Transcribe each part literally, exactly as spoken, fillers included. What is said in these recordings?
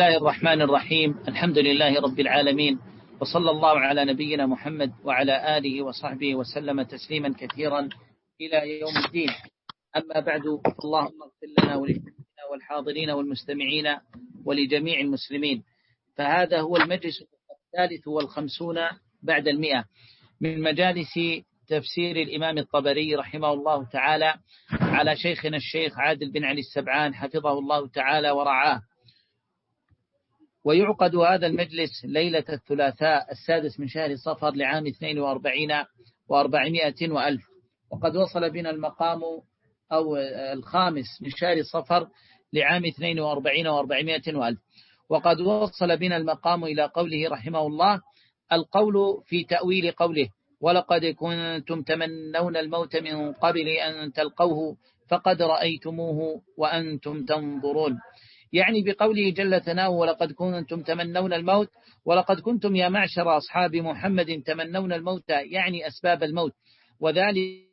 الله الرحمن الرحيم. الحمد لله رب العالمين، وصلى الله على نبينا محمد وعلى آله وصحبه وسلم تسليما كثيرا إلى يوم الدين. أما بعد، اللهم اغفر لنا ولجميعنا والحاضرين والمستمعين ولجميع المسلمين. فهذا هو المجلس الثالث والخمسون بعد المئة من مجالس تفسير الإمام الطبري رحمه الله تعالى على شيخنا الشيخ عادل بن علي السبعان حفظه الله تعالى ورعاه. ويعقد هذا المجلس ليلة الثلاثاء السادس من شهر صفر لعام اثنين وأربعين وأربعمائة وألف، وقد وصل بنا المقام أو الخامس من شهر صفر لعام اثنين وأربعين وأربعمائة وألف، وقد وصل بنا المقام إلى قوله رحمه الله: القول في تأويل قوله: ولقد كنتم تمنون الموت من قبل أن تلقوه فقد رأيتموه وأنتم تنظرون. يعني بقوله جل ثناؤه: ولقد كنتم تمنون الموت، ولقد كنتم يا معشر أصحاب محمد تمنون الموت، يعني أسباب الموت، وذلك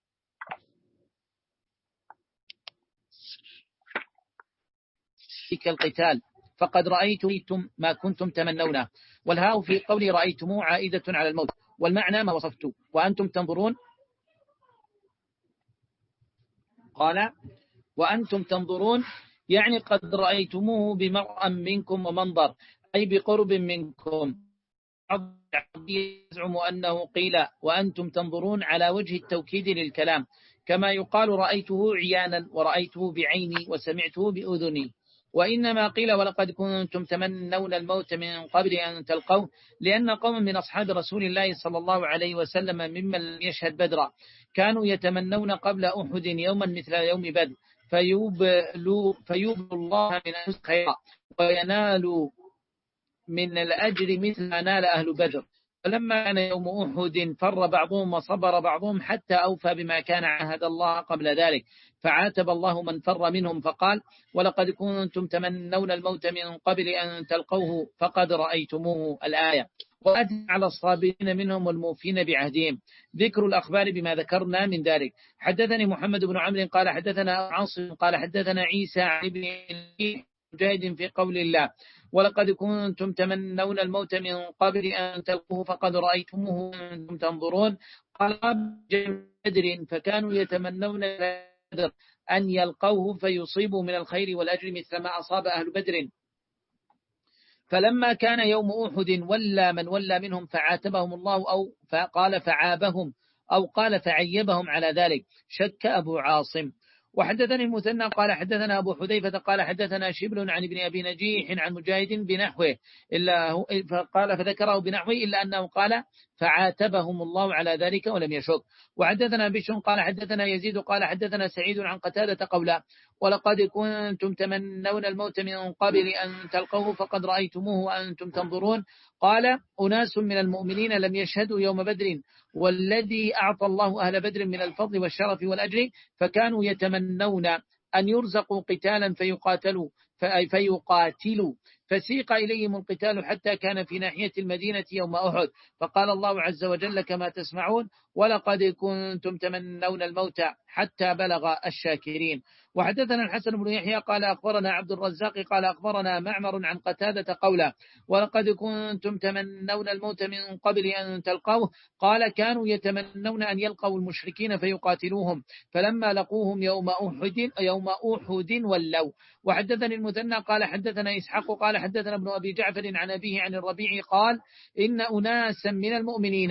القتال، فقد رأيتم ما كنتم تمنونه. والهاء في قول رأيتموه عائدة على الموت، والمعنى ما وصفت وأنتم تنظرون. قال: وأنتم تنظرون يعني قد رأيتموه بمرأى منكم ومنظر، أي بقرب منكم. يزعم أنه قيل وأنتم تنظرون على وجه التوكيد للكلام، كما يقال رأيته عيانا ورأيته بعيني وسمعته بأذني. وإنما قيل ولقد كنتم تمنون الموت من قبل أن تلقوه، لأن قوم من أصحاب رسول الله صلى الله عليه وسلم ممن لم يشهد بدرا كانوا يتمنون قبل أحد يوما مثل يوم بدر، فيوبلوا فيوبلوا الله من أنفسهم خيرا وينالوا من الأجر مثل ما نال أهل بدر. فلما كان يوم أحد فر بعضهم وصبر بعضهم حتى أوفى بما كان عهد الله قبل ذلك، فعاتب الله من فر منهم فقال: ولقد كنتم تمنون الموت من قبل أن تلقوه فقد رأيتموه. الآية. وأثنى على الصابرين منهم والموفين بعهدهم. ذكر الأخبار بما ذكرنا من ذلك. حدثني محمد بن عمرو قال حدثنا عاصم قال حدثنا عيسى عن ابن مجاهد في قول الله: ولقد كنتم تمنون الموت من قبل أن تلقوه فقد رأيتموه وأنتم تنظرون. قال بدر فكانوا يتمنون بدر أن يلقوه فيصيبوا من الخير والأجر مثل ما أصاب أهل بدر. فلما كان يوم أحد ولى من ولى منهم فعاتبهم الله، أو فقال فعابهم، أو قال فعيبهم على ذلك. شك أبو عاصم. وحدثني المثنى قال حدثنا أبو حذيفة قال حدثنا شبل عن ابن أبي نجيح عن مجاهد بنحوه إلا هو، فقال فذكره بنحوه إلا أنه قال فعاتبهم الله على ذلك ولم يشك. وحدثنا بشر قال حدثنا يزيد قال حدثنا سعيد عن قتادة قولا: ولقد كنتم تمنون الموت من قبل أن تلقوه فقد رأيتموه وأنتم تنظرون. قال: أناس من المؤمنين لم يشهدوا يوم بدر، والذي أعطى الله أهل بدر من الفضل والشرف والأجر، فكانوا يتمنون أن يرزقوا قتالا فيقاتلوا فيقاتلوا فسيق إليهم القتال حتى كان في ناحية المدينة يوم أحد، فقال الله عز وجل كما تسمعون: ولقد كنتم تمنون الموت حتى بلغ الشاكرين. وحدثنا الحسن بن يحيى قال أخبرنا عبد الرزاق قال أخبرنا معمر عن قتادة قولا: ولقد كنتم تمنون الموت من قبل أن تلقوه. قال: كانوا يتمنون أن يلقوا المشركين فيقاتلوهم، فلما لقوهم يوم أحد يوم أحد ولوا. وحدثني المثنى قال حدثنا إسحاق قال حدثنا ابن أبي جعفر عن أبيه عن الربيع قال: إن أناسا من المؤمنين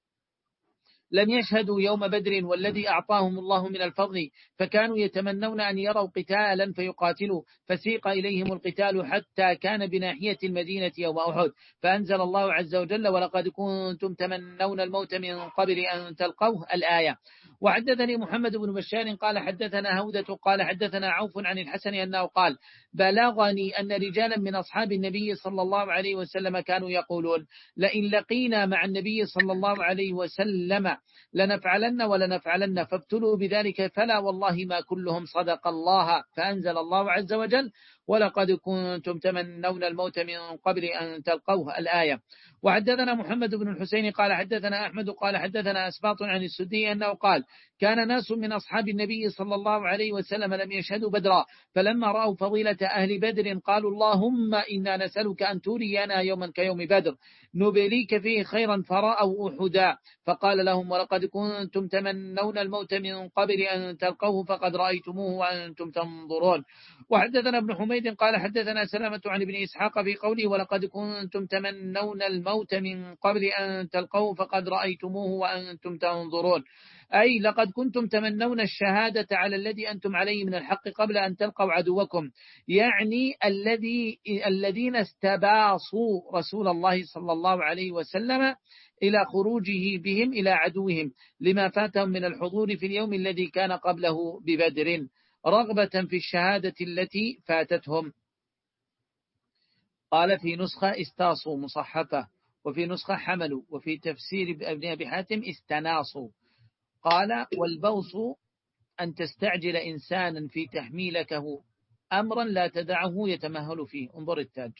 لم يشهدوا يوم بدر، والذي أعطاهم الله من الفضل، فكانوا يتمنون أن يروا قتالا فيقاتلوا، فسيق إليهم القتال حتى كان بناحية المدينة يوم أحد، فأنزل الله عز وجل: ولقد كنتم تمنون الموت من قبل أن تلقوه. الآية. وحدثني محمد بن بشار قال حدثنا هودة قال حدثنا عوف عن الحسن أنه قال: بلغني أن رجالا من أصحاب النبي صلى الله عليه وسلم كانوا يقولون: لئن لقينا مع النبي صلى الله عليه وسلم لنفعلن ولنفعلن، فابتلوا بذلك، فلا والله ما كلهم صدق الله. فأنزل الله عز وجل: ولقد كنتم تمنون الموت من قبل أن تلقوه. الآية. وحدثنا محمد بن الحسين قال حدثنا أحمد قال حدثنا أسباط عن السدي أنه قال: كان ناس من أصحاب النبي صلى الله عليه وسلم لم يشهدوا بدرا، فلما رأوا فضيلة أهل بدر قالوا اللهم إنا نسألك أن ترينا يوما كيوم بدر نبليك فيه خيرا، فرأوا أحدا فقال لهم ولقد كنتم تمنون الموت من قبل أن تلقوه فقد رأيتموه وأنتم تنظرون. وحدثنا ابن حميد قال حدثنا سلامة عن ابن إسحاق في قوله ولقد كنتم تمنون الموت من قبل أن تلقوه فقد رأيتموه وأنتم تنظرون، أي لقد كنتم تمنون الشهادة على الذي أنتم عليه من الحق قبل أن تلقوا عدوكم، يعني الذي الذين استباصوا رسول الله صلى الله عليه وسلم إلى خروجه بهم إلى عدوهم لما فاتهم من الحضور في اليوم الذي كان قبله ببدر رغبة في الشهادة التي فاتتهم. قال في نسخة استاصوا مصحفة، وفي نسخة حملوا، وفي تفسير ابن أبي حاتم استناصوا. قال والبوص أن تستعجل إنسانا في تحميلكه أمرا لا تدعه يتمهل فيه، انظر التاج.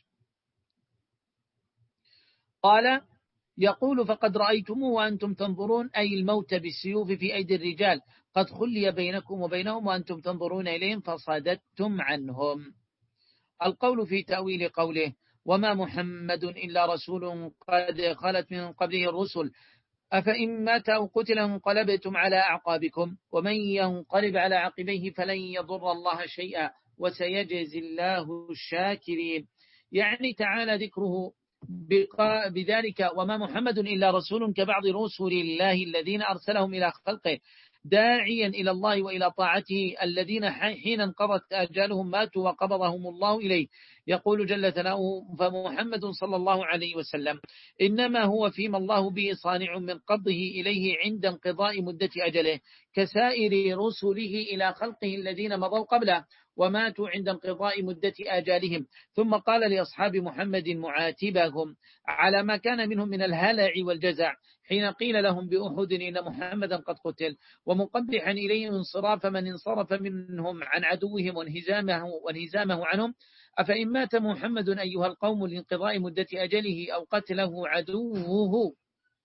قال يقول فقد رأيتموه وأنتم تنظرون، أي الموت بالسيوف في أيدي الرجال قد خلي بينكم وبينهم وأنتم تنظرون إليهم فصددتم عنهم. القول في تأويل قوله وما محمد إلا رسول قد خلت من قبله الرسل أفإن مات أو قتل انقلبتم على أعقابكم ومن ينقلب على عقبيه فلن يضر الله شيئا وسيجزي الله الشاكرين، يعني تعالى ذكره بذلك وما محمد إلا رسول كبعض رسل الله الذين أرسلهم إلى خلقه داعيا إلى الله وإلى طاعته الذين حين انقضت آجالهم ماتوا وقبضهم الله إليه. يقول جل ثناؤه فمحمد صلى الله عليه وسلم إنما هو فيما الله به صانع من قبضه إليه عند انقضاء مدة أجله كسائر رسله إلى خلقه الذين مضوا قبله وماتوا عند انقضاء مدة آجالهم. ثم قال لأصحاب محمد معاتبهم على ما كان منهم من الهلع والجزع حين قيل لهم بأحد إن محمدا قد قتل، ومقبحا إليهم انصراف من انصرف منهم عن عدوهم وانهزامه, وانهزامه عنهم أفإن مات محمد أيها القوم لانقضاء مدة أجله أو قتله عدوه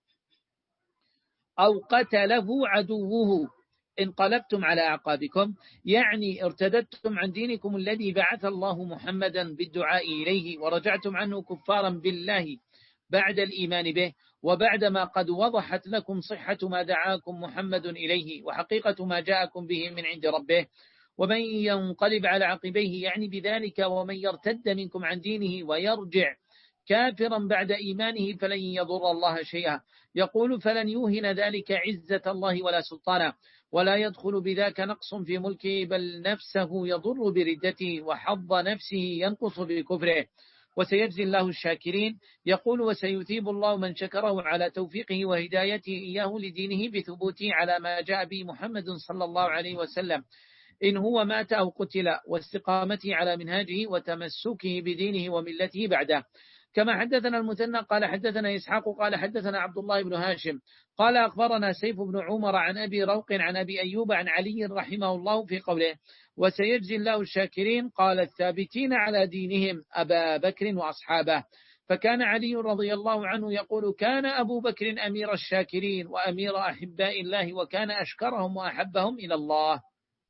أو قتله عدوه انقلبتم على أعقابكم، يعني ارتدتم عن دينكم الذي بعث الله محمدا بالدعاء إليه ورجعتم عنه كفارا بالله بعد الإيمان به وبعدما قد وضحت لكم صحة ما دعاكم محمد إليه وحقيقة ما جاءكم به من عند ربه. ومن ينقلب على عقبيه يعني بذلك ومن يرتد منكم عن دينه ويرجع كافرا بعد إيمانه فلن يضر الله شيئا. يقول فلن يوهن ذلك عزة الله ولا سلطانه ولا يدخل بذاك نقص في ملكه بل نفسه يضر بردته وحظ نفسه ينقص بكفره وسيجزي الله الشاكرين. يقول وسيثيب الله من شكره على توفيقه وهدايته إياه لدينه بثبوته على ما جاء به محمد صلى الله عليه وسلم إن هو مات أو قتل واستقامته على منهاجه وتمسكه بدينه وملته بعده. كما حدثنا المثنى قال حدثنا إسحاق قال حدثنا عبد الله بن هاشم قال أخبرنا سيف بن عمر عن أبي روق عن أبي أيوب عن علي رحمه الله في قوله وسيجزي الله الشاكرين قال الثابتين على دينهم أبا بكر وأصحابه. فكان علي رضي الله عنه يقول كان أبو بكر أمير الشاكرين وأمير أحباء الله وكان أشكرهم وأحبهم إلى الله.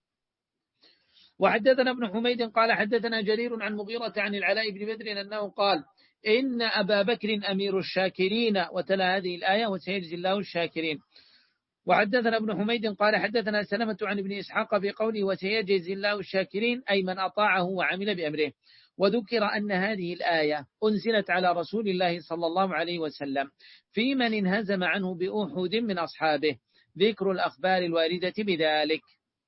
وحدثنا ابن حميد قال حدثنا جرير عن مغيرة عن العلاء بن بدر أنه قال إن أبا بكر أمير الشاكرين وتلا هذه الآية وسيجزي الله الشاكرين. وحدثنا ابن حميد قال حدثنا سلمة عن ابن إسحاق في قوله وسيجزي الله الشاكرين أي من أطاعه وعمل بأمره. وذكر أن هذه الآية أنزلت على رسول الله صلى الله عليه وسلم في من انهزم عنه بأحد من أصحابه ذكر الأخبار الواردة بذلك.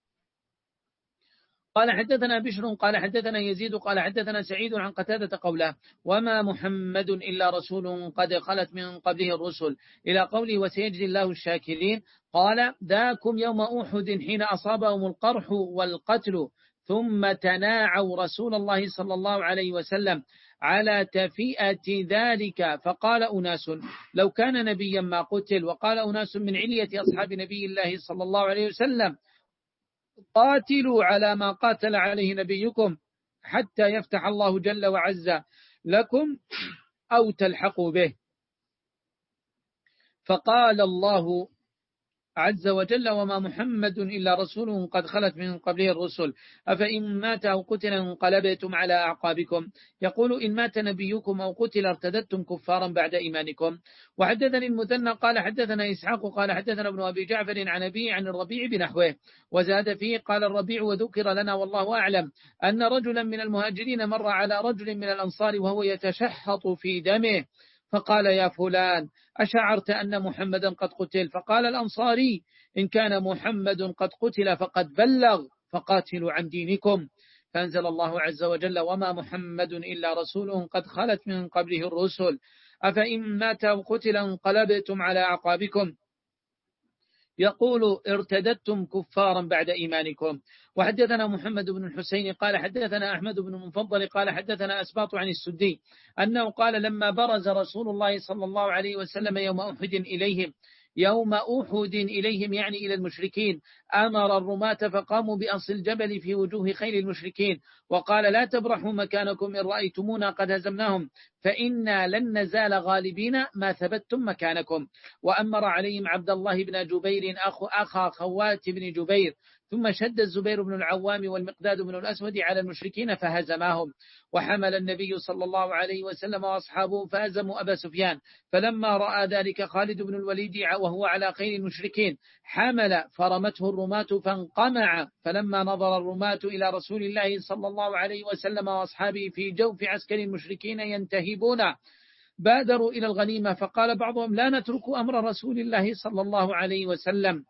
قال حدثنا بشر قال حدثنا يزيد قال حدثنا سعيد عن قتادة قوله وما محمد إلا رسول قد خلت من قبله الرسل إلى قوله وسيجزي الله الشاكرين. قال ذاكم يوم أحد حين أصابهم القرح والقتل ثم تناعوا رسول الله صلى الله عليه وسلم على تفئة ذلك فقال أناس لو كان نبيا ما قتل وقال أناس من علية أصحاب نبي الله صلى الله عليه وسلم قاتلوا على ما قاتل عليه نبيكم حتى يفتح الله جل وعز لكم أو تلحقوا به. فقال الله عز وجل وما محمد إلا رسول قد خلت من قبله الرسل أفإن مات أو قتل انقلبتم على أعقابكم. يقول إن مات نبيكم أو قتل ارتدتم كفارا بعد إيمانكم. وحدثني المثنى قال حدثنا إسحاق قال حدثنا ابن أبي جعفر عن أبي عن الربيع بنحوه وزاد فيه قال الربيع وذكر لنا والله أعلم أن رجلا من المهاجرين مر على رجل من الأنصار وهو يتشحط في دمه فقال يا فلان أشعرت أن محمدا قد قتل؟ فقال الأنصاري إن كان محمد قد قتل فقد بلغ فقاتلوا عن دينكم. فأنزل الله عز وجل وما محمد إلا رسول قد خلت من قبله الرسل أفإن مات أو قتل انقلبتم على أعقابكم. يقول ارتدتم كفارا بعد إيمانكم. وحدثنا محمد بن الحسين قال حدثنا أحمد بن المفضل قال حدثنا أسباط عن السدي أنه قال لما برز رسول الله صلى الله عليه وسلم يوم أحد إليهم يوم أحد إليهم يعني إلى المشركين أمر الرماة فقاموا بأصل الجبل في وجوه خيل المشركين وقال لا تبرحوا مكانكم إن رأيتمونا قد هزمناهم فإنا لن نزال غالبين ما ثبتم مكانكم. وأمر عليهم عبد الله بن جبير أخو أخا خوات بن جبير ثم شد الزبير بن العوام والمقداد بن الأسود على المشركين فهزماهم. وحمل النبي صلى الله عليه وسلم وأصحابه فهزموا أبا سفيان فلما رأى ذلك خالد بن الوليد وهو على خيل المشركين حمل فرمته الرماة فانقمع فلما نظر الرماة إلى رسول الله صلى الله عليه وسلم وأصحابه في جوف عسكر المشركين ينتهبون بادروا إلى الغنيمة فقال بعضهم لا نترك أمر رسول الله صلى الله عليه وسلم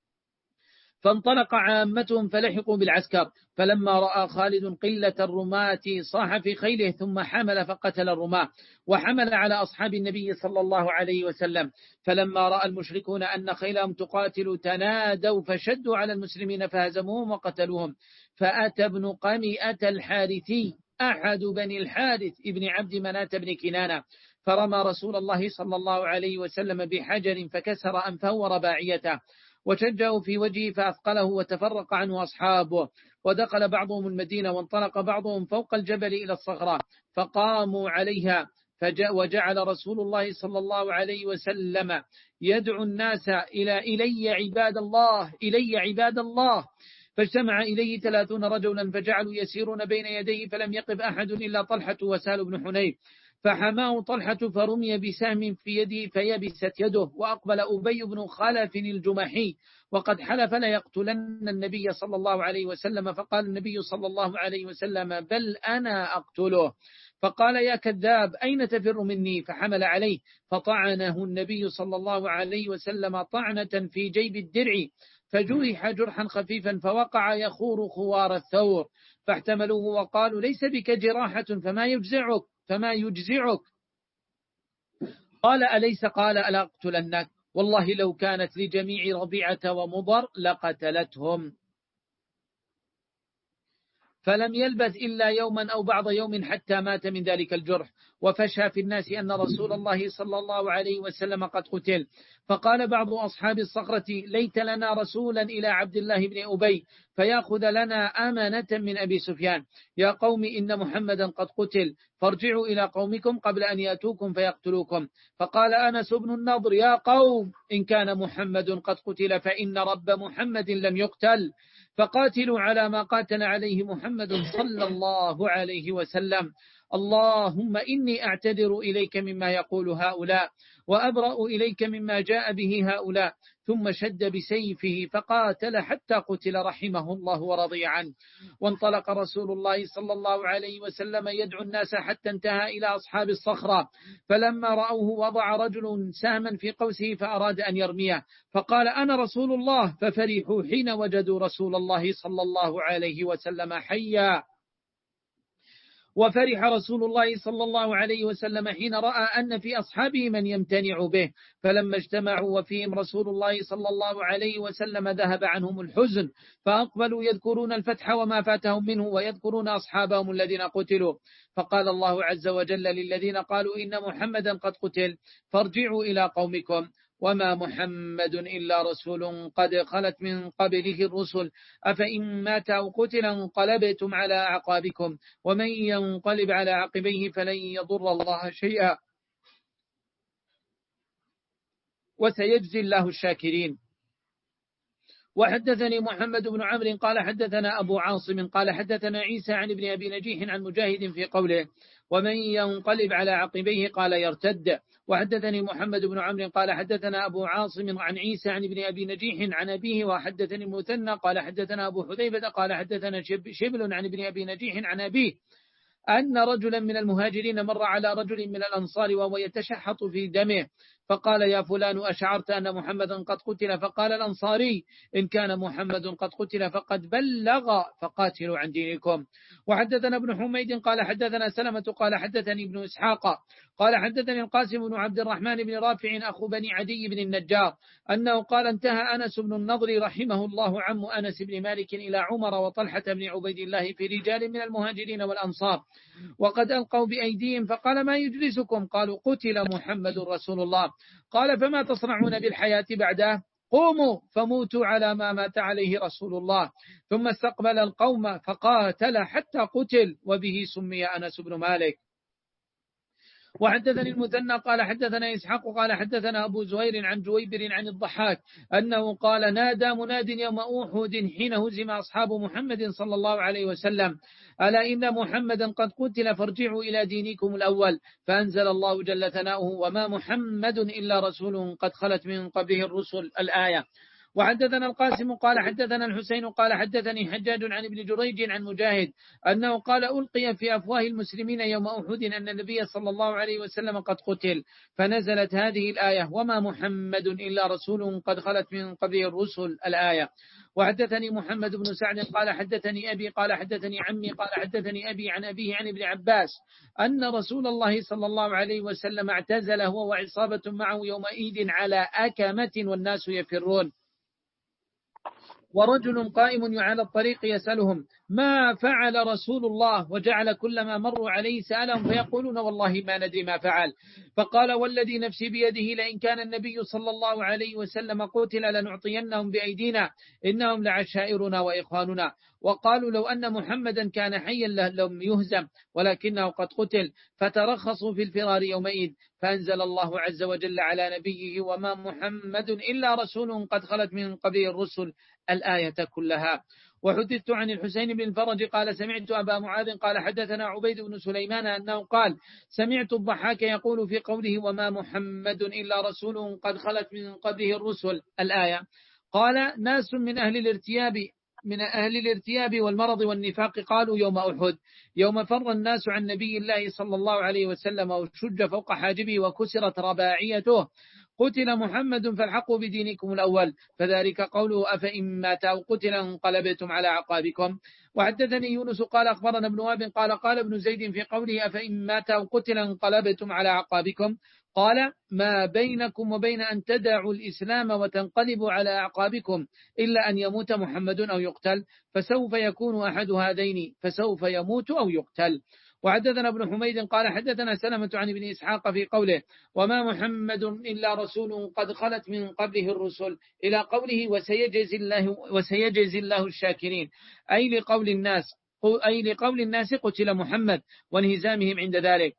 فانطلق عامتهم فلحقوا بالعسكر فلما رأى خالد قلة الرماة صاح في خيله ثم حمل فقتل الرماة وحمل على أصحاب النبي صلى الله عليه وسلم فلما رأى المشركون أن خيلهم تقاتل تنادوا فشدوا على المسلمين فهزموهم وقتلوهم فأتى ابن قمئة الحارثي أحد بني الحارث ابن عبد مناة بن كنانة فرمى رسول الله صلى الله عليه وسلم بحجر فكسر أنفه ورباعيته وشجه في وجهه فأثقله وتفرق عنه أصحابه ودخل بعضهم المدينة وانطلق بعضهم فوق الجبل إلى الصخرة فقاموا عليها وجعل رسول الله صلى الله عليه وسلم يدعو الناس إلى إلي عباد الله إلي عباد الله فاجتمع إليه ثلاثون رجلا فجعلوا يسيرون بين يديه فلم يقف أحد إلا طلحة وسهل بن حنيف فحماه طلحة فرمي بسهم في يده فيبست يده وأقبل أبي بن خلف الجمحي وقد حلف ليقتلن النبي صلى الله عليه وسلم فقال النبي صلى الله عليه وسلم بل أنا أقتله فقال يا كذاب أين تفر مني فحمل عليه فطعنه النبي صلى الله عليه وسلم طعنة في جيب الدرع فجرح جرحا خفيفا فوقع يخور خوار الثور فاحتملوه وقالوا ليس بك جراحة فما يجزعك فما يجزعك قال أليس قال ألا أقتلنك والله لو كانت لجميع ربيعة ومضر لقتلتهم. فلم يلبث إلا يوما أو بعض يوم حتى مات من ذلك الجرح وفشى في الناس أن رسول الله صلى الله عليه وسلم قد قتل فقال بعض أصحاب الصخرة ليت لنا رسولا إلى عبد الله بن أبي فيأخذ لنا أمانة من أبي سفيان يا قوم إن محمدا قد قتل فارجعوا إلى قومكم قبل أن يأتوكم فيقتلوكم فقال أنس بن النضر يا قوم إن كان محمد قد قتل فإن رب محمد لم يقتل فقاتلوا على ما قاتل عليه محمد صلى الله عليه وسلم. اللهم إني أعتذر إليك مما يقول هؤلاء وأبرأ إليك مما جاء به هؤلاء ثم شد بسيفه فقاتل حتى قتل رحمه الله ورضي عنه. وانطلق رسول الله صلى الله عليه وسلم يدعو الناس حتى انتهى إلى أصحاب الصخرة فلما رأوه وضع رجل سهما في قوسه فأراد أن يرميه فقال أنا رسول الله ففرحوا حين وجدوا رسول الله صلى الله عليه وسلم حيا وفرح رسول الله صلى الله عليه وسلم حين رأى أن في أصحابه من يمتنع به فلما اجتمعوا وفيهم رسول الله صلى الله عليه وسلم ذهب عنهم الحزن فأقبلوا يذكرون الفتح وما فاتهم منه ويذكرون أصحابهم الذين قتلوا فقال الله عز وجل للذين قالوا إن محمدا قد قتل فارجعوا إلى قومكم وما محمد إلا رسول قد خلت من قبله الرسل أفإن مات أو قتل انقلبتم على أعقابكم ومن ينقلب على عقبيه فلن يضر الله شيئا وسيجزي الله الشاكرين. وحدثني محمد بن عمرو قال حدثنا أبو عاصم قال حدثنا عيسى عن ابن أبي نجيح عن مجاهد في قوله ومن ينقلب على عقبيه قال يرتد. وحدثني محمد بن عمرو قال حدثنا أبو عاصم عن عيسى عن ابن أبي نجيح عن أبيه. وحدثني المثنى قال حدثنا أبو حذيفة قال حدثنا شبل عن ابن أبي نجيح عن أبيه أن رجلا من المهاجرين مر على رجل من الأنصار وهو يتشحط في دمه فقال يا فلان أشعرت أن محمدا قد قتل؟ فقال الأنصاري إن كان محمد قد قتل فقد بلغ فقاتلوا عن دينكم. وحدثنا ابن حميد قال حدثنا سلمة قال حدثني ابن إسحاق قال حدثني القاسم بن عبد الرحمن بن رافع أخو بني عدي بن النجار أنه قال انتهى أنس بن النضر رحمه الله عم أنس بن مالك إلى عمر وطلحة بن عبيد الله في رجال من المهاجرين والأنصار وقد ألقوا بأيديهم فقال ما يجلسكم؟ قالوا قتل محمد رسول الله. قال فما تصنعون بالحياة بعده؟ قوموا فموتوا على ما مات عليه رسول الله. ثم استقبل القوم فقاتل حتى قتل وبه سمي أنس بن مالك. وحدثني المثنى قال حدثنا إسحاق قال حدثنا أبو زهير عن جويبر عن الضحاك أنه قال نادى مناد يوم أحد حين هزم أصحاب محمد صلى الله عليه وسلم ألا إن محمدا قد قتل فارجعوا إلى دينكم الأول. فأنزل الله جل ثناؤه وما محمد إلا رسول قد خلت من قبله الرسل الآية. وحدثنا القاسم قال حدثنا الحسين قال حدثني حجاج عن ابن جريج عن مجاهد أنه قال ألقي في أفواه المسلمين يوم أحد أن النبي صلى الله عليه وسلم قد قتل فنزلت هذه الآية وما محمد إلا رسول قد خلت من قبله الرسل الآية. وحدثني محمد بن سعد قال حدثني أبي قال حدثني عمي قال حدثني أبي عن أبيه عن ابن عباس أن رسول الله صلى الله عليه وسلم اعتزل هو وعصابة معه يومئذ على أكمة والناس يفرون ورجل قائم على الطريق يسألهم ما فعل رسول الله وجعل كلما مروا عليه سألهم فيقولون والله ما ندري ما فعل. فقال والذي نفسي بيده لئن كان النبي صلى الله عليه وسلم قتل لنعطينهم بأيدينا إنهم لعشائرنا وإخواننا. وقالوا لو أن محمدا كان حيا لم يهزم ولكنه قد قتل فترخصوا في الفرار يومئذ. فأنزل الله عز وجل على نبيه وما محمد إلا رسول قد خلت من قبله الرسل الآية كلها. وحدثت عن الحسين بن فرج قال سمعت أبا معاذ قال حدثنا عبيد بن سليمان أنه قال سمعت الضحاك يقول في قوله وما محمد إلا رسول قد خلت من قبله الرسل الآية قال ناس من أهل الارتياب من أهل الارتياب والمرض والنفاق قالوا يوم أحد يوم فر الناس عن نبي الله صلى الله عليه وسلم وشج فوق حاجبه وكسرت رباعيته قتل محمد فالحقوا بدينكم الأول. فذلك قوله أفإن مات أو قتل انقلبتم على عقابكم. وحدثني يونس قال أخبرنا ابن وهب قال قال ابن زيد في قوله أفإن مات أو قتل انقلبتم على عقابكم قال ما بينكم وبين أن تدعوا الإسلام وتنقلبوا على أعقابكم إلا أن يموت محمد أو يقتل فسوف يكون أحد هذين فسوف يموت أو يقتل. وحدثنا ابن حميد قال حدثنا سلمة عن ابن إسحاق في قوله وما محمد إلا رسول قد خلت من قبله الرسل إلى قوله وسيجزي الله, وسيجزي الله الشاكرين أي لقول الناس أي لقول الناس قتل محمد وانهزامهم عند ذلك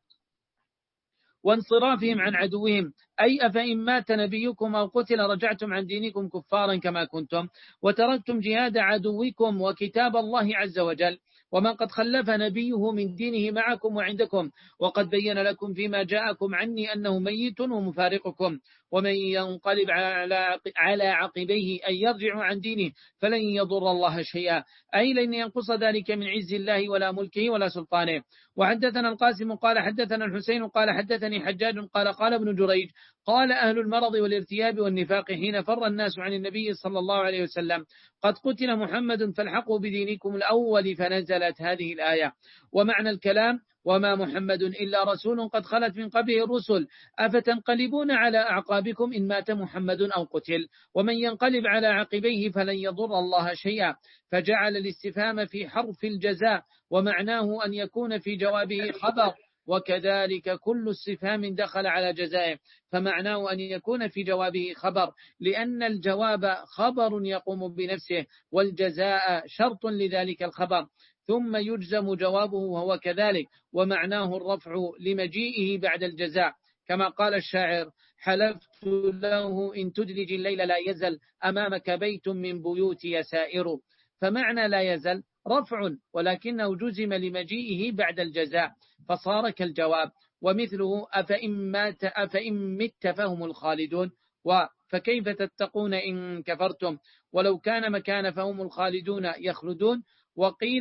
وانصرافهم عن عدوهم أي أفإن مات نبيكم أو قتل رجعتم عن دينكم كفارا كما كنتم وتركتم جهاد عدوكم وكتاب الله عز وجل ومن قد خلف نبيه من دينه معكم وعندكم وقد بين لكم فيما جاءكم عني أنه ميت ومفارقكم ومن ينقلب على عقبيه أن يرجع عن دينه فلن يضر الله شيئا أي لن ينقص ذلك من عز الله ولا ملكه ولا سلطانه. وحدثنا القاسم قال حدثنا الحسين قال حدثني حجاج قال قال ابن جريج قال أهل المرض والارتياب والنفاق حين فر الناس عن النبي صلى الله عليه وسلم قد قتل محمد فالحقوا بدينكم الأول فنزلت هذه الآية. ومعنى الكلام وما محمد إلا رسول قد خلت من قبله الرسل أفتنقلبون على أعقابكم إن مات محمد أو قتل ومن ينقلب على عقبيه فلن يضر الله شيئا. فجعل الاستفهام في حرف الجزاء ومعناه أن يكون في جوابه خبر وكذلك كل استفهام دخل على جزائه فمعناه أن يكون في جوابه خبر لأن الجواب خبر يقوم بنفسه والجزاء شرط لذلك الخبر ثم يجزم جوابه وهو كذلك ومعناه الرفع لمجيئه بعد الجزاء كما قال الشاعر: حلفت له إن تدلج الليل لا يزل أمامك بيت من بيوتي سائر. فمعنى لا يزل رفع، ولكنه جزم لمجيئه بعد الجزاء فصار كالجواب. ومثله أفإن مات أفإن مت فهم الخالدون، فكيف تتقون إن كفرتم ولو كان مكان فهم الخالدون يخلدون. وقيل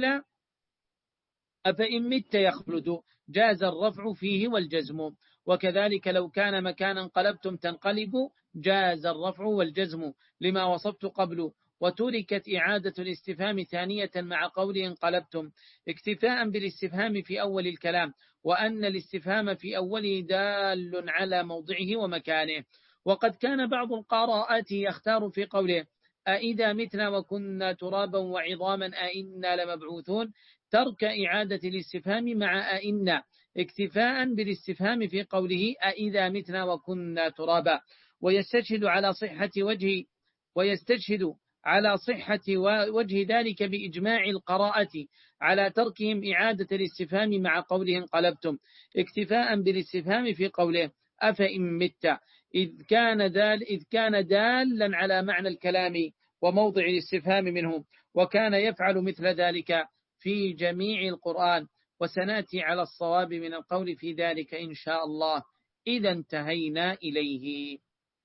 أفإن مت يخلد، جاز الرفع فيه والجزم. وكذلك لو كان مكانا انقلبتم تنقلب، جاز الرفع والجزم لما وصفت قبل. وتركت إعادة الاستفهام ثانية مع قول انقلبتم اكتفاء بالاستفهام في أول الكلام، وأن الاستفهام في أوله دال على موضعه ومكانه. وقد كان بعض القراءات يختار في قوله أئذا متنا وكنا ترابا وعظاما أئنا لمبعوثون ترك إعادة الاستفهام مع أئنا اكتفاء بالاستفهام في قوله أئذا متنا وكنا ترابا، ويستشهد على صحة وجه ويستشهد على صحة وجه ذلك بإجماع القراءة على تركهم إعادة الاستفهام مع قوله انقلبتم اكتفاء بالاستفهام في قوله أفإن مت، إذ كان دال إذ كان دالا على معنى الكلام وموضع الاستفهام منه، وكان يفعل مثل ذلك في جميع القرآن. وسنأتي على الصواب من القول في ذلك إن شاء الله إذا انتهينا إليه.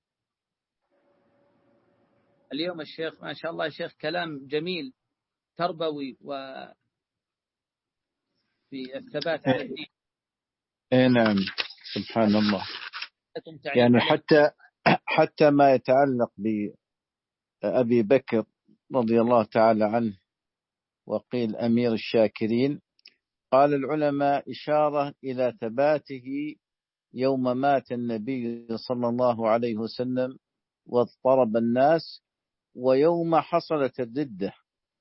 اليوم الشيخ ما شاء الله شيخ كلام جميل تربوي وفي الثبات على الدين. اي نعم، سبحان الله. يعني حتى حتى ما يتعلق بأبي بكر رضي الله تعالى عنه وقيل أمير الشاكرين، قال العلماء إشارة إلى ثباته يوم مات النبي صلى الله عليه وسلم واضطرب الناس، ويوم حصلت الردة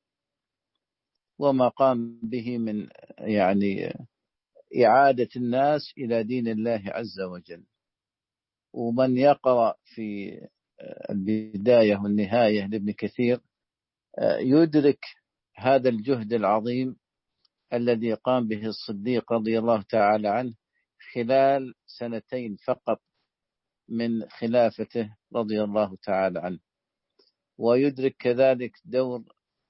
وما قام به من يعني إعادة الناس إلى دين الله عز وجل. ومن يقرأ في البداية والنهاية لابن كثير يدرك هذا الجهد العظيم الذي قام به الصديق رضي الله تعالى عنه خلال سنتين فقط من خلافته رضي الله تعالى عنه. ويدرك كذلك دور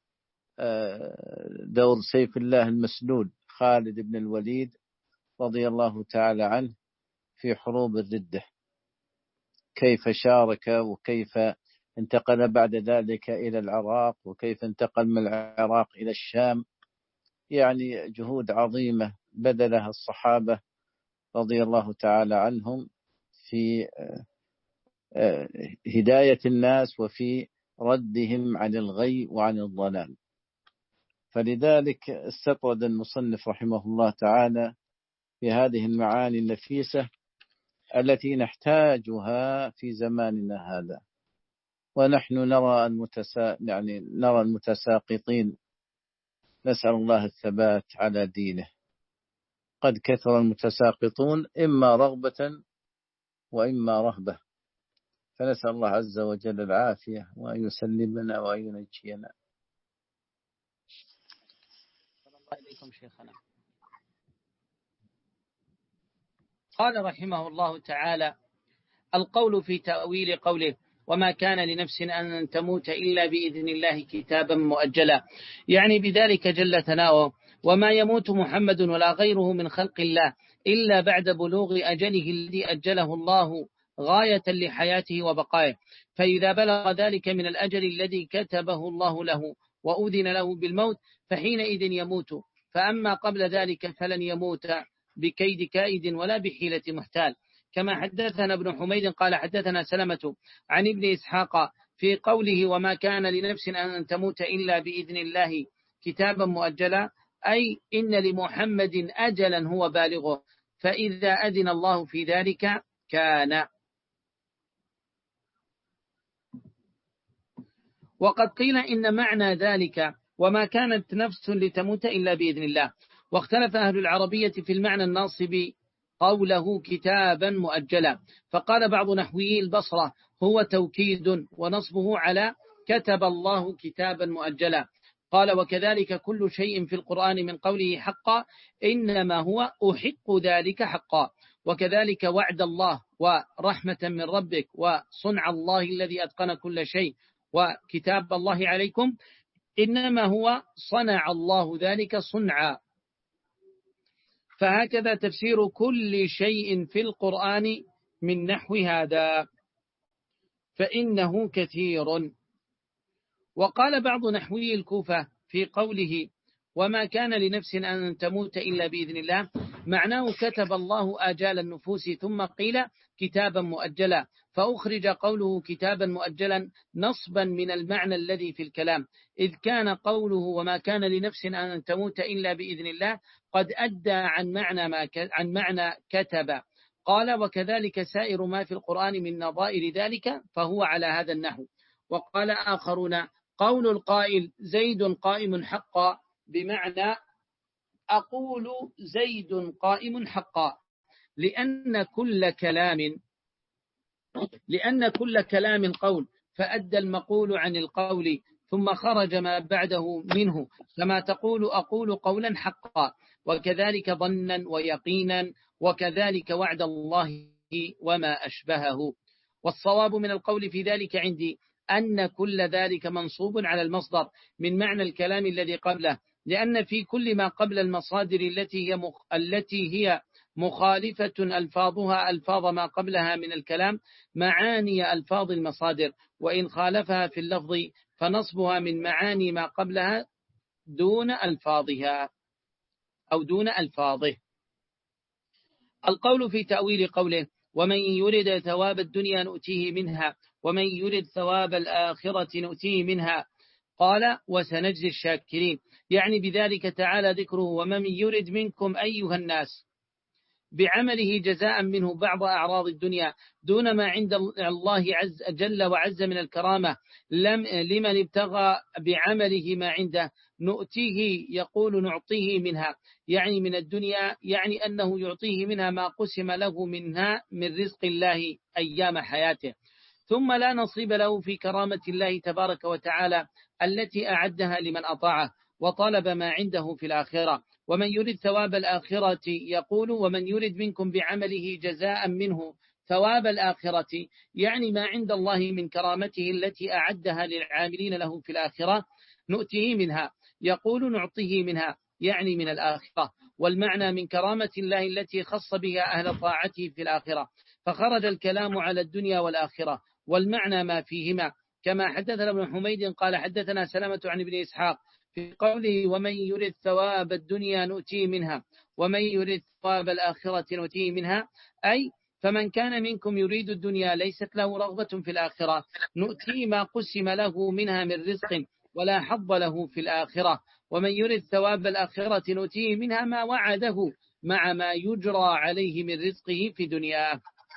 دور سيف الله المسلول خالد بن الوليد رضي الله تعالى عنه في حروب الردة، كيف شارك وكيف انتقل بعد ذلك إلى العراق وكيف انتقل من العراق إلى الشام. يعني جهود عظيمة بذلها الصحابة رضي الله تعالى عنهم في هداية الناس وفي ردهم عن الغي وعن الضلال. فلذلك استطرد المصنف رحمه الله تعالى في هذه المعاني النفيسة التي نحتاجها في زماننا هذا. ونحن نرى المتسا... يعني نرى المتساقطين، نسأل الله الثبات على دينه. قد كثر المتساقطون إما رغبة وإما رهبة، فنسأل الله عز وجل العافية وأن يسلمنا وأن ينجينا. الله إليكم شيخنا. قال رحمه الله تعالى: القول في تأويل قوله وما كان لنفس أن تموت إلا بإذن الله كتابا مؤجلا، يعني بذلك جل ثناؤه وما يموت محمد ولا غيره من خلق الله إلا بعد بلوغ أجله الذي أجله الله غاية لحياته وبقائه، فإذا بلغ ذلك من الأجل الذي كتبه الله له وأذن له بالموت فحينئذ يموت. فأما قبل ذلك فلن يموت بكيد كائد ولا بحيلة محتال. كما حدثنا ابن حميد قال حدثنا سلمة عن ابن إسحاق في قوله وما كان لنفس أن تموت إلا بإذن الله كتابا مؤجلا، أي إن لمحمد أجلا هو بالغه، فإذا أذن الله في ذلك كان. وقد قيل إن معنى ذلك وما كانت نفس لتموت إلا بإذن الله. واختلف أهل العربية في المعنى الناصب قوله كتابا مؤجلا، فقال بعض نحوي البصرة هو توكيد ونصبه على كتب الله كتابا مؤجلا. قال وكذلك كل شيء في القرآن من قوله حقا إنما هو أحق ذلك حقا. وكذلك وعد الله ورحمة من ربك وصنع الله الذي أتقن كل شيء وكتاب الله عليكم، إنما هو صنع الله ذلك صنعا. فهكذا تفسير كل شيء في القرآن من نحو هذا، فإنه كثير. وقال بعض نحوي الكوفة في قوله وما كان لنفس أن تموت إلا بإذن الله، معناه كتب الله آجال النفوس، ثم قيل كتابا مؤجلا، فأخرج قوله كتابا مؤجلا نصبا من المعنى الذي في الكلام، إذ كان قوله وما كان لنفس أن تموت إلا بإذن الله قد أدى عن معنى, ما عن معنى كتب. قال وكذلك سائر ما في القرآن من نظائر ذلك فهو على هذا النحو. وقال آخرون قول القائل زيد قائم حقا بمعنى أقول زيد قائم حقا، لأن كل كلام لأن كل كلام قول، فأدى المقول عن القول ثم خرج ما بعده منه، كما تقول أقول قولا حقا، وكذلك ظنا ويقينا، وكذلك وعد الله وما أشبهه. والصواب من القول في ذلك عندي أن كل ذلك منصوب على المصدر من معنى الكلام الذي قبله، لأن في كل ما قبل المصادر التي هي مخ... التي هي مخالفة ألفاظها ألفاظ ما قبلها من الكلام معاني ألفاظ المصادر، وإن خالفها في اللفظ فنصبها من معاني ما قبلها دون ألفاظها أو دون ألفاظه. القول في تأويل قوله ومن يرد ثواب الدنيا نؤتيه منها ومن يرد ثواب الآخرة نؤتيه منها، قال وسنجزي الشاكرين، يعني بذلك تعالى ذكره ومن يرد منكم أيها الناس بعمله جزاء منه بعض أعراض الدنيا دون ما عند الله عز جل وعز من الكرامة لم لمن ابتغى بعمله ما عنده نؤتيه، يقول نعطيه منها يعني من الدنيا، يعني أنه يعطيه منها ما قسم له منها من رزق الله أيام حياته، ثم لا نصيب له في كرامة الله تبارك وتعالى التي أعدها لمن أطاعه وطلب ما عنده في الآخرة. ومن يريد ثواب الآخرة يقول ومن يريد منكم بعمله جزاء منه ثواب الآخرة، يعني ما عند الله من كرامته التي أعدها للعاملين له في الآخرة نؤتيه منها، يقول نعطيه منها يعني من الآخرة، والمعنى من كرامة الله التي خص بها أهل طاعته في الآخرة، فخرج الكلام على الدنيا والآخرة والمعنى ما فيهما. كما حدثنا ابن حميد قال حدثنا سلامة عن ابن إسحاق في قوله ومن يريد ثواب الدنيا نؤتيه منها ومن يريد ثواب الآخرة نؤتيه منها، أي فمن كان منكم يريد الدنيا ليست له رغبة في الآخرة نؤتيه ما قسم له منها من رزق ولا حظ له في الآخرة، ومن يريد ثواب الآخرة نؤتيه منها ما وعده مع ما يجرى عليه من رزقه في دنياه.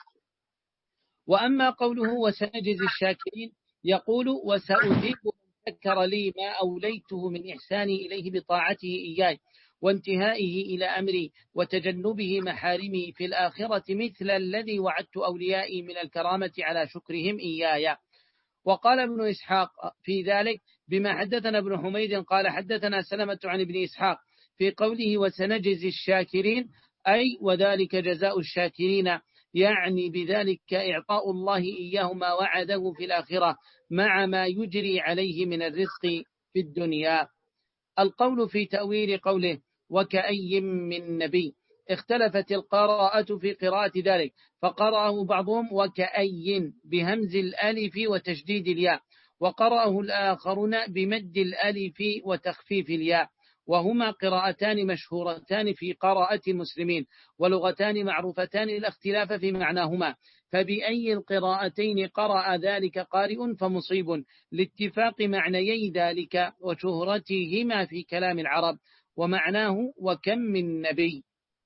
وأما قوله وسنجزي الشاكرين يقول وسأجيب من ذكر لي ما أوليته من إحساني إليه بطاعته إياي وانتهائه إلى أمري وتجنبه محارمي في الآخرة مثل الذي وعدت أوليائي من الكرامة على شكرهم إياي. وقال ابن إسحاق في ذلك بما حدثنا ابن حميد قال حدثنا سلمة عن ابن إسحاق في قوله وسنجزي الشاكرين، أي وذلك جزاء الشاكرين، يعني بذلك إعطاء الله إياه ما وعده في الآخرة مع ما يجري عليه من الرزق في الدنيا. القول في تأويل قوله وكأي من نبي، اختلفت القراءة في قراءة ذلك، فقرأه بعضهم وكأي بهمز الألف وتشديد الياء، وقرأه الآخرون بمد الألف وتخفيف الياء، وهما قراءتان مشهورتان في قراءة المسلمين ولغتان معروفتان لا اختلاف في معناهما، فبأي القراءتين قرأ ذلك قارئ فمصيب لاتفاق معنيي ذلك وشهرتهما في كلام العرب، ومعناه وكم من نبي.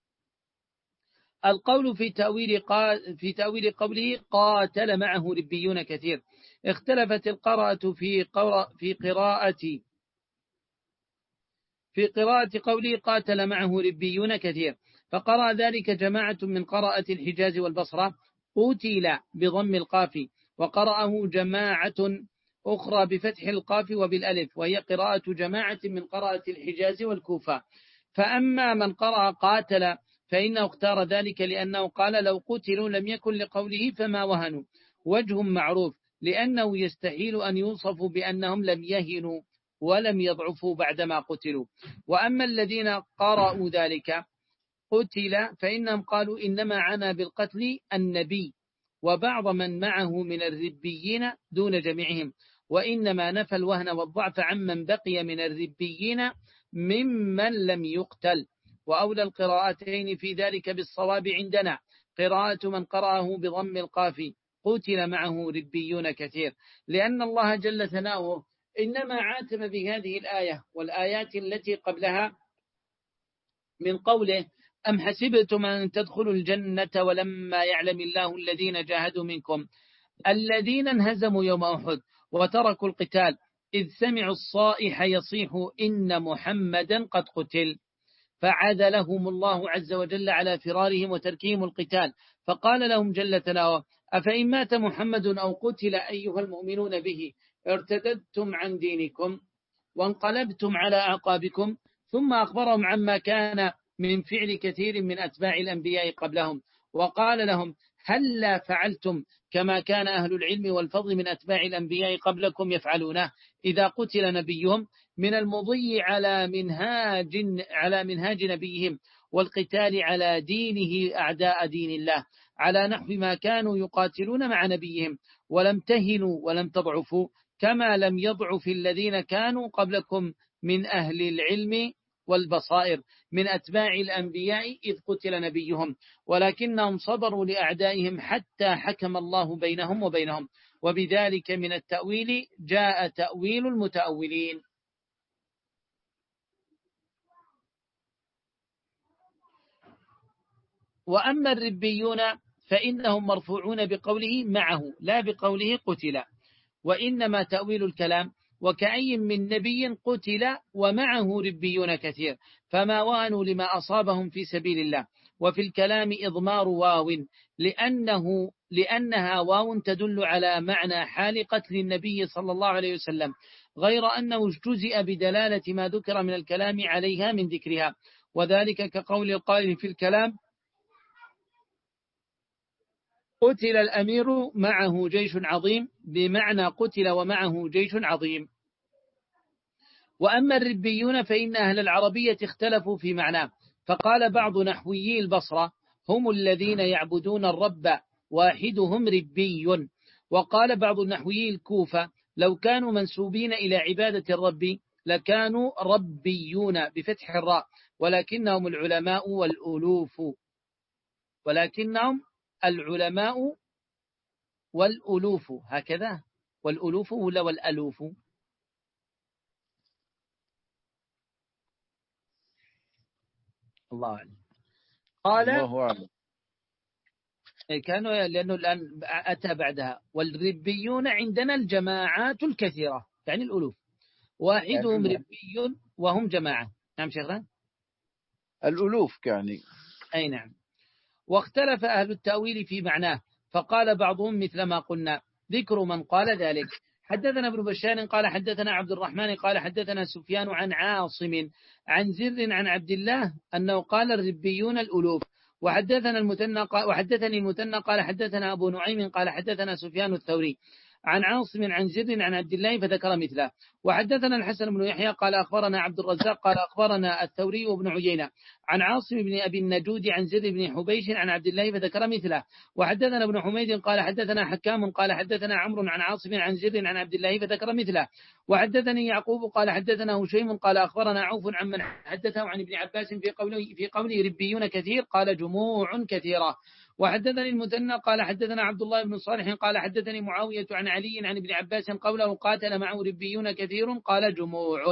القول في تأويل في تأويل قوله قاتل معه ربيون كثير، اختلفت القراءة في في قراءة في قراءة قوله قاتل معه ربيون كثير، فقرأ ذلك جماعة من قراءة الحجاز والبصرة قتل بضم القاف، وقرأه جماعة أخرى بفتح القاف وبالألف، وهي قراءة جماعة من قراءة الحجاز والكوفة. فأما من قرأ قاتل فإنه اختار ذلك لأنه قال لو قتلوا لم يكن لقوله فما وهنوا، وجه معروف لأنه يستحيل أن يوصفوا بأنهم لم يهنوا ولم يضعفوا بعدما قتلوا. وأما الذين قرأوا ذلك قتل فإنهم قالوا إنما عنا بالقتل النبي وبعض من معه من الربيين دون جميعهم، وإنما نفى الوهن والضعف عمن بقي من الربيين ممن لم يقتل. وأولى القراءتين في ذلك بالصواب عندنا قراءة من قرأه بضم القاف قتل معه ربيون كثير، لأن الله جل ثناؤه إنما عاتب بهذه الآية والآيات التي قبلها من قوله أم حسبتم أن تدخلوا الجنة ولما يعلم الله الذين جاهدوا منكم الذين انهزموا يوم أحد وتركوا القتال إذ سمعوا الصائح يصيح إن محمدا قد قتل، فعذلهم الله عز وجل على فرارهم وتركهم القتال، فقال لهم جل ثناؤه أفإن مات محمد أو قتل أيها المؤمنون به ارتددتم عن دينكم وانقلبتم على أعقابكم. ثم أخبرهم عما كان من فعل كثير من أتباع الأنبياء قبلهم، وقال لهم هل لا فعلتم كما كان أهل العلم والفضل من أتباع الأنبياء قبلكم يفعلونه إذا قتل نبيهم من المضي على منهاج على منهاج نبيهم والقتال على دينه أعداء دين الله على نحو ما كانوا يقاتلون مع نبيهم، ولم تهنوا ولم تضعفوا كما لم يضعف الذين كانوا قبلكم من أهل العلم والبصائر من أتباع الأنبياء إذ قتل نبيهم، ولكنهم صبروا لأعدائهم حتى حكم الله بينهم وبينهم. وبذلك من التأويل جاء تأويل المتأولين. وأما الربيون فإنهم مرفوعون بقوله معه لا بقوله قتل، وإنما تأويل الكلام وكأي من نبي قتل ومعه ربيون كثير فما وانوا لما أصابهم في سبيل الله. وفي الكلام إضمار واو لأنه لأنها واو تدل على معنى حال قتل النبي صلى الله عليه وسلم، غير أنه اجتزئ بدلالة ما ذكر من الكلام عليها من ذكرها، وذلك كقول القائل في الكلام قتل الأمير معه جيش عظيم بمعنى قتل ومعه جيش عظيم. وأما الربيون فإن أهل العربية اختلفوا في معناه، فقال بعض نحويي البصرة هم الذين يعبدون الرب واحدهم ربي، وقال بعض نحويي الكوفة لو كانوا منسوبين إلى عبادة الرب لكانوا ربيون بفتح الراء، ولكنهم العلماء والألوف ولكنهم العلماء والألوف هكذا والألوف ولا والألوف؟ الله أعلم. قال الله أعلم. كانوا لأنه الآن أتى بعدها والربيون عندنا الجماعات الكثيرة يعني الألوف، واحدهم يعني ربي وهم جماعة. نعم شيخنا الألوف يعني أي نعم. واختلف أهل التأويل في معناه، فقال بعضهم مثل ما قلنا ذكر من قال ذلك. حدثنا ابن بشار قال حدثنا عبد الرحمن قال حدثنا سفيان عن عاصم عن زر عن عبد الله أنه قال الربيون الألوف. وحدثنا المثنى وحدثني المثنى قال حدثنا أبو نعيم قال حدثنا سفيان الثوري عن عاصم عن زر عن عبد الله فذكر مثله. وحدثنا الحسن بن يحيى قال أخبرنا عبد الرزاق قال أخبرنا الثوري وابن عيينة عن عاصم بن أبي النجود عن زر بن حبيش عن عبد الله فذكر مثله. وحدثنا ابن حميد قال حدثنا حكام قال حدثنا عمرو عن عاصم عن زر عن عبد الله فذكر مثله. وحدثني يعقوب قال حدثنا هشيم قال أخبرنا عوف عن من حدثه عن ابن عباس في قوله في قوله ربيون كثير قال جموع كثيرة. وحدثني المثنى قال حدثنا عبد الله بن صالح قال حدثني معاوية عن علي عن ابن عباس قوله قاتل معه ربيون كثير قال جموع.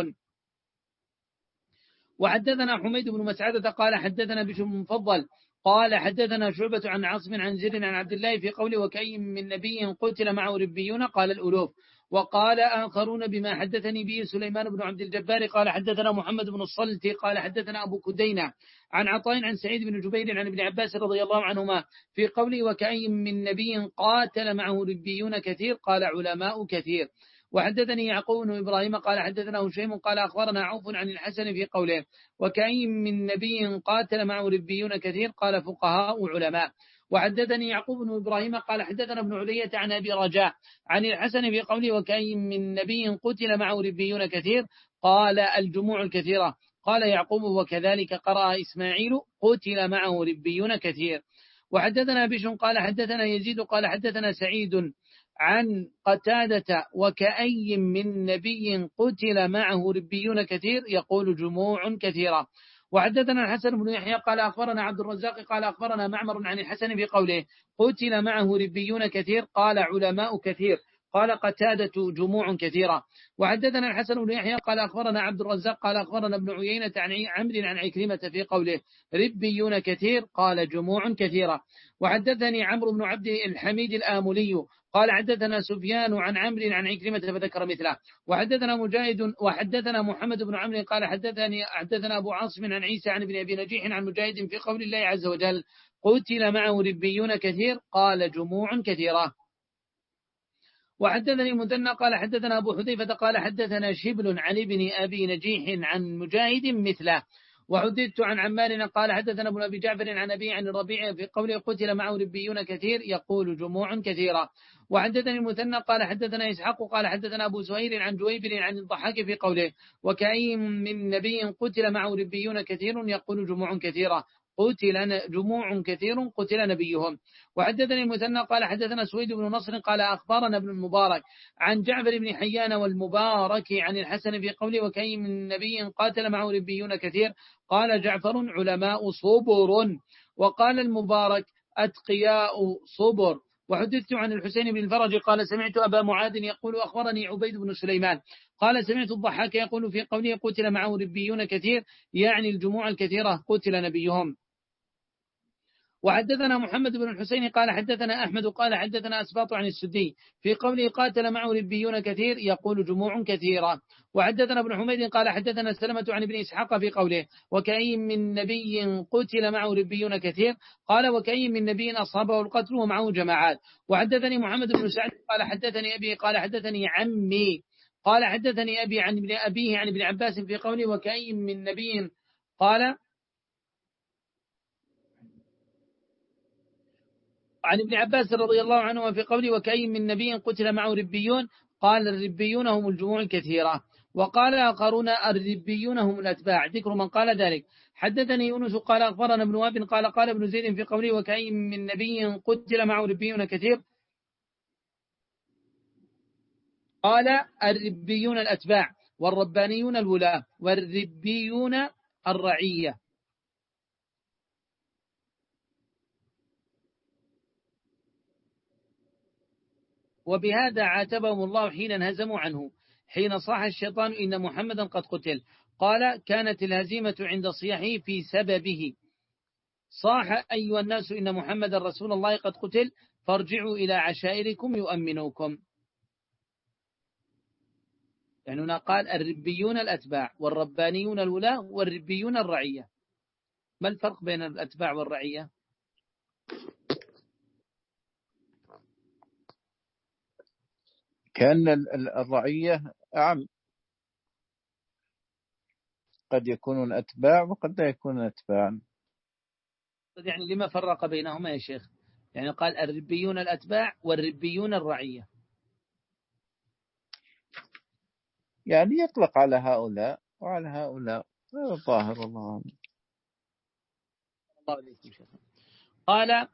وحدثنا حميد بن مسعدة قال حدثنا بشر بن مفضل قال حدثنا شعبة عن عاصم عن زر عن عبد الله في قوله وكأي من نبي قتل معه ربيون قال الألوف. وقال آخرون بما حدثني به سليمان بن عبد الجبار قال حدثنا محمد بن الصلت قال حدثنا أبو كدينة عن عطاء عن سعيد بن جبير عن ابن عباس رضي الله عنهما في قوله وكأي من نبي قاتل معه ربيون كثير قال علماء كثير. وحدثني يعقوب بن إبراهيم قال حدثنا هشيم قال أخبرنا عوف عن الحسن في قوله وكأي من نبي قاتل معه ربيون كثير قال فقهاء وعلماء. وحدثني يعقوب بن إبراهيم قال حدثنا ابن علية عن أبي رجاء عن الحسن في قوله وكأي من نبي قتل معه ربيون كثير قال الجموع الكثيرة. قال يعقوب وكذلك قرأ إسماعيل قتل معه ربيون كثير. وحدثنا بشر قال حدثنا يزيد قال حدثنا سعيد عن قتادة وكأي من نبي قتل معه ربيون كثير يقول جموع كثيرة. وحدثنا الحسن بن يحيى قال أخبرنا عبد الرزاق قال أخبرنا معمر عن الحسن في قوله قتل معه ربيون كثير قال علماء كثير قال قتادة جموع كثيرة. وحدثنا الحسن بن يحيى قال أخبرنا عبد الرزاق قال أخبرنا ابن عيينة عن عمرو عن عكرمة في قوله ربيون كثير قال جموع كثيرة. وحدثني عمرو بن عبد الحميد الآملي قال حدثنا سفيان عن عمرو عن عكرمة فذكر مثله. وحدثنا مجاهد وحدثنا محمد بن عمرو قال حدثني حدثنا أبو عاصم عن عيسى عن ابن أبي نجيح عن مجاهد في قول الله عز وجل قتل معه ربيون كثير قال جموع كثيرة. وحدثني المثنى قال حدثنا أبو حذيفة قال حدثنا شبل عن ابن أبي نجيح عن مجاهد مثله. وحدثت عن عمار قال حدثنا ابن أبي جعفر عن أبي عن الربيع في قوله قتل معه ربيون كثير يقول جموع كثيرة. وحدثني المثنى قال حدثنا إسحاق قال حدثنا أبو سهير عن جويبر عن الضحاك في قوله وكأي من نبي قتل معه ربيون كثير يقول جموع كثيرة قتل جموع كثير قتل نبيهم. وحدثني المثنى قال حدثنا سويد بن نصر قال أخبرنا ابن المبارك عن جعفر بن حيان والمبارك عن الحسن في قوله وكأي من نبي قاتل معه ربيون كثير قال جعفر علماء صبر وقال المبارك أتقياء صبر. وحدثت عن الحسين بن الفرج قال سمعت أبا معاذ يقول أخبرني عبيد بن سليمان قال سمعت الضحاك يقول في قوله قتل معه ربيون كثير يعني الجموع الكثيرة قتل نبيهم. وحدثنا محمد بن الحسين قال حدثنا أحمد قال حدثنا أسباط عن السدي في قوله قاتل معه ربيون كثير يقول جموع كثيرة. وحدثنا ابن حميد قال حدثنا سلمة عن ابن إسحاق في قوله وكأي من نبي قتل معه ربيون كثير قال وكأي من نبي أصابه القتل ومعه جماعات. وحدثني محمد بن سعد قال حدثني أبي قال حدثني عمي قال حدثني أبي عن ابن أبيه عن ابن عباس في قوله وكأي من نبي قال عن ابن عباس رضي الله عنه في قوله وكأي من نبي قتل معه ربيون قال الربيون هم الجموع الكثيرة. وقال آخرون الربيون هم الأتباع ذكر من قال ذلك. حدثني يونس قال أخبرنا ابن وهب قال قال ابن زيد في قوله وكأي من نبي قتل معه ربيون كثير قال الربيون الأتباع والربانيون الولاة والربيون الرعية. وبهذا عاتبهم الله حين انهزموا عنه حين صاح الشيطان إن محمدا قد قتل قال كانت الهزيمة عند صياحه في سببه صاح أيها الناس إن محمدا رسول الله قد قتل فارجعوا إلى عشائركم يؤمنوكم. يعني هنا قال الربيون الأتباع والربانيون الولاة والربيون الرعية. ما الفرق بين الأتباع والرعية؟ كأن الرعية أعم قد يكونون أتباع وقد لا يكونون أتباعا. يعني لما فرق بينهما يا شيخ؟ يعني قال الربيون الأتباع والربيون الرعية يعني يطلق على هؤلاء وعلى هؤلاء الظاهر الله الله قال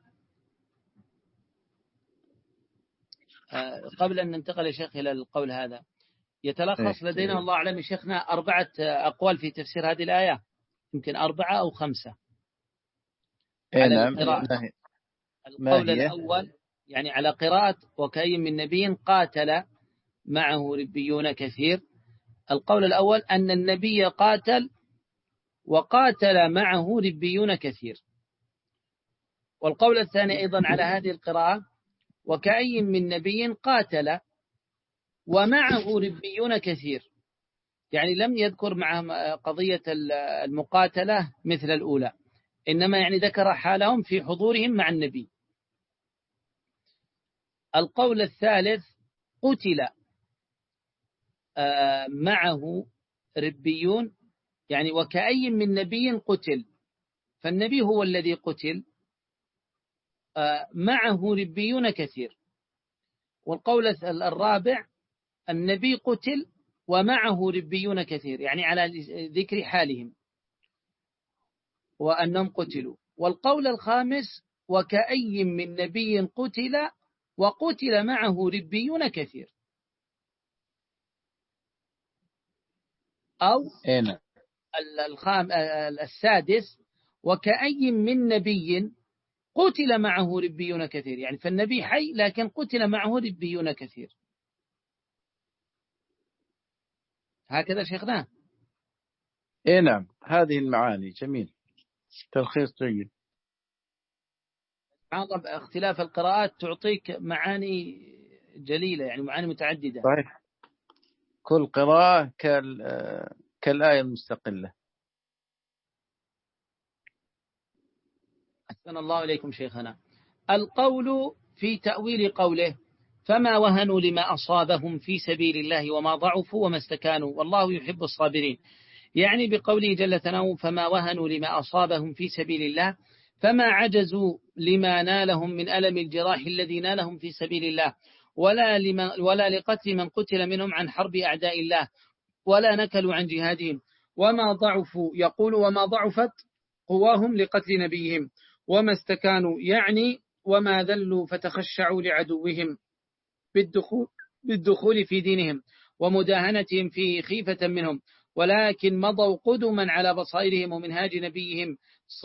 قبل أن ننتقل يا شيخ إلى القول هذا يتلخص لدينا الله أعلم شيخنا أربعة أقوال في تفسير هذه الآية يمكن أربعة أو خمسة على نعم. القراءة. القول الأول يعني على قراءة وكأي من نبي قاتل معه ربيون كثير. القول الأول أن النبي قاتل وقاتل معه ربيون كثير. والقول الثاني أيضا على هذه القراءة وكأي من نبي قاتل ومعه ربيون كثير يعني لم يذكر معهم قضية المقاتلة مثل الأولى إنما يعني ذكر حالهم في حضورهم مع النبي. القول الثالث قتل معه ربيون، يعني وكأي من نبي قتل، فالنبي هو الذي قتل، معه ربيون كثير. والقول الرابع النبي قتل ومعه ربيون كثير، يعني على ذكر حالهم وأنهم قتلوا. والقول الخامس وكأي من نبي قتل وقتل معه ربيون كثير، أو الخام السادس وكأي من نبي قتل معه ربيون كثير، يعني فالنبي حي لكن قتل معه ربيون كثير. هكذا شيخنا. اي نعم، هذه المعاني جميل، تلخيص جيد. اختلاف القراءات تعطيك معاني جليلة، يعني معاني متعددة. صحيح، كل قراءة كالآية المستقلة. أحسن الله إليكم شيخنا. القول في تأويل قوله فما وهنوا لما أصابهم في سبيل الله وما ضعفوا وما استكانوا والله يحب الصابرين، يعني بقوله جل ثناؤه فما وهنوا لما أصابهم في سبيل الله، فما عجزوا لما نالهم من ألم الجراح الذي نالهم في سبيل الله، ولا, لما ولا لقتل من قتل منهم عن حرب أعداء الله، ولا نكلوا عن جهادهم، وما ضعفوا يقول وما ضعفت قواهم لقتل نبيهم، وما استكانوا يعني وما ذلوا فتخشعوا لعدوهم بالدخول, بالدخول في دينهم ومداهنتهم في خيفة منهم، ولكن مضوا قدما على بصائرهم ومنهاج نبيهم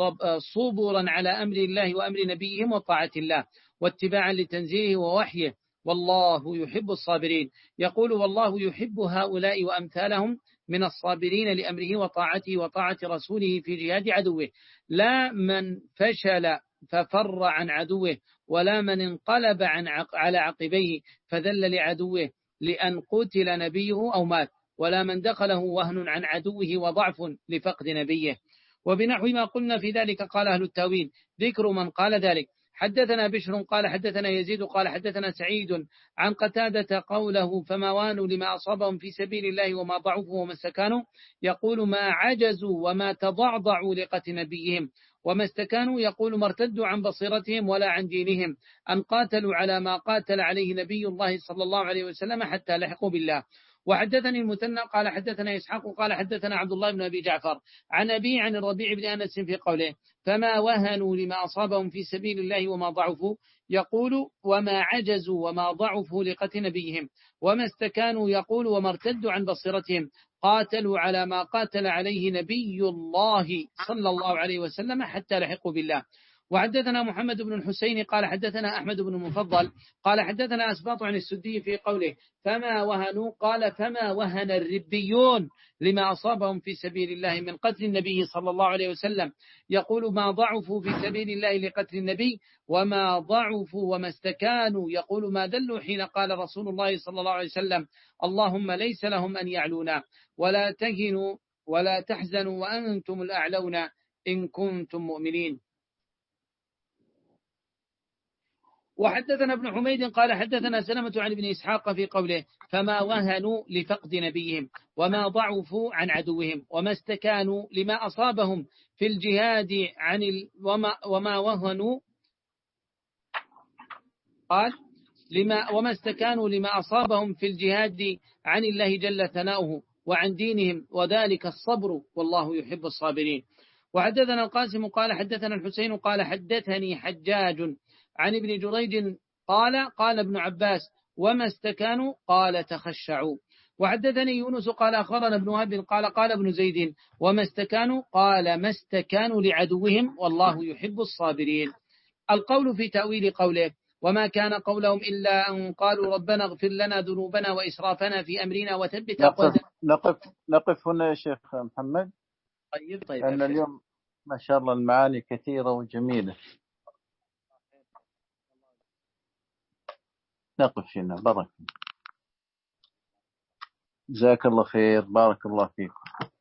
صبرا على أمر الله وأمر نبيهم وطاعة الله واتباعا لتنزيله ووحيه، والله يحب الصابرين. يقول والله يحب هؤلاء وأمثالهم من الصابرين لأمره وطاعته وطاعة رسوله في جهاد عدوه، لا من فشل ففر عن عدوه، ولا من انقلب عن عق على عقبيه فذل لعدوه لأن قتل نبيه أو مات، ولا من دخله وهن عن عدوه وضعف لفقد نبيه. وبنحو ما قلنا في ذلك قال أهل التاويل ذكر من قال ذلك. حدثنا بشر قال حدثنا يزيد قال حدثنا سعيد عن قتادة قوله فما وانوا لما أصابهم في سبيل الله وما ضعفوا وما استكانوا، يقول ما عجزوا وما تضعضعوا لقتل نبيهم، وما استكانوا يقول ما ارتدوا عن بصيرتهم ولا عن دينهم، أن قاتلوا على ما قاتل عليه نبي الله صلى الله عليه وسلم حتى لحقوا بالله. وحدثني المثنى قال حدثنا إسحاق قال حدثنا عبد الله بن أبي جعفر عن أبي عن الربيع بن أنس في قوله فما وهنوا لما أصابهم في سبيل الله وما ضعفوا، يقول وما عجزوا وما ضعفوا لقتل نبيهم، وما استكانوا يقول وما ارتدوا عن بصيرتهم قاتلوا على ما قاتل عليه نبي الله صلى الله عليه وسلم حتى لحقوا بالله. وحدثنا محمد بن الحسين قال حدثنا أحمد بن المفضل قال حدثنا أسباط عن السدي في قوله فما وهنوا قال فما وهن الربيون لما أصابهم في سبيل الله من قتل النبي صلى الله عليه وسلم، يقول ما ضعفوا في سبيل الله لقتل النبي، وما ضعفوا وما استكانوا يقول ما ذلوا حين قال رسول الله صلى الله عليه وسلم اللهم ليس لهم أن يعلونا ولا تهنوا ولا تحزنوا وأنتم الأعلون إن كنتم مؤمنين. وحدثنا ابن حميد قال حدثنا سلمة عن ابن إسحاق في قوله فما وهنوا لفقد نبيهم وما ضعفوا عن عدوهم وما استكانوا لما أصابهم في الجهاد عن ال... وما, وما وهنوا قال لما وما استكانوا لما أصابهم في الجهاد عن الله جل ثناؤه وعن دينهم وذلك الصبر والله يحب الصابرين. وحدثنا القاسم قال حدثنا الحسين قال حدثني حجاج عن ابن جريج قال قال ابن عباس وما استكانوا قال تخشعوا. وحدثني يونس قال أخبرنا ابن وهب قال قال ابن زيد وما استكانوا قال ما استكانوا لعدوهم والله يحب الصابرين. القول في تأويل قوله وما كان قولهم إلا أن قالوا ربنا اغفر لنا ذنوبنا وإسرافنا في أمرنا وثبت أقدامنا. نقف نقف هنا يا شيخ محمد. طيب طيب لأن اليوم ما شاء الله المعاني كثيرة وجميلة. نقف هنا. بارك جزاك الله خير. بارك الله فيكم.